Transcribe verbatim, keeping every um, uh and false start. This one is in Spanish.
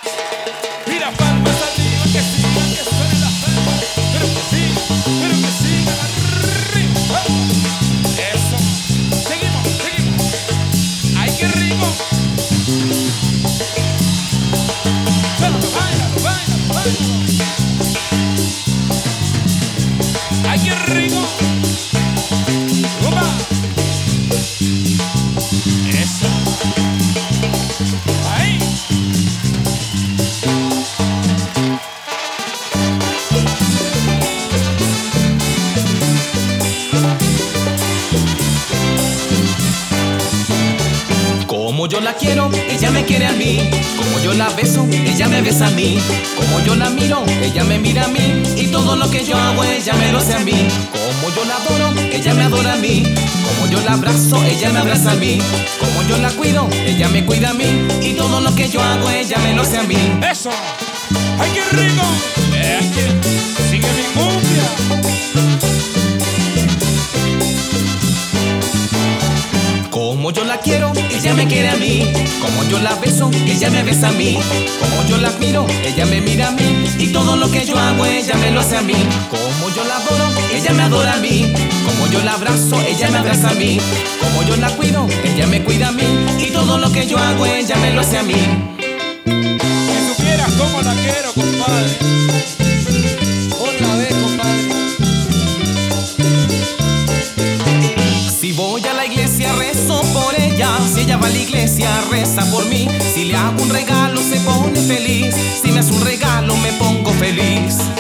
Mira palmas arriba, que sigan, que suene la palma. Pero que sigan, pero que sigan arriba. Eso. Seguimos, seguimos. Ay, qué rico. Suéltalo, báilalo, báilalo, báilalo. Ay, qué rico. Opa. Eso. Ahí. Como yo la quiero, ella me quiere a mí. Como yo la beso, ella me besa a mí. Como yo la miro, ella me mira a mí. Y todo lo que yo hago, ella me lo hace a mí. Como yo la adoro, ella me adora a mí. Como yo la abrazo, ella me abraza a mí. Como yo la cuido, ella me cuida a mí. Y todo lo que yo hago, ella me lo hace a mí. Eso. Ay, qué rico. Eh, ay, que sigue mi cumbia. Como yo la quiero, ella me quiere a mí. Como yo la beso, ella me besa a mí. Como yo la miro, ella me mira a mí. Y todo lo que yo hago, ella me lo hace a mí. Como yo la adoro, ella me adora a mí. Como yo la abrazo, ella me abraza a mí. Como yo la cuido, ella me cuida a mí. Y todo lo que yo hago, ella me lo hace a mí. Si supieras cómo la quiero, compadre. Otra vez, compadre. Si voy a la iglesia rezo por ella. Si ella va a la iglesia reza por mí. Si le hago un regalo se pone feliz. Si me hace un regalo me pongo feliz.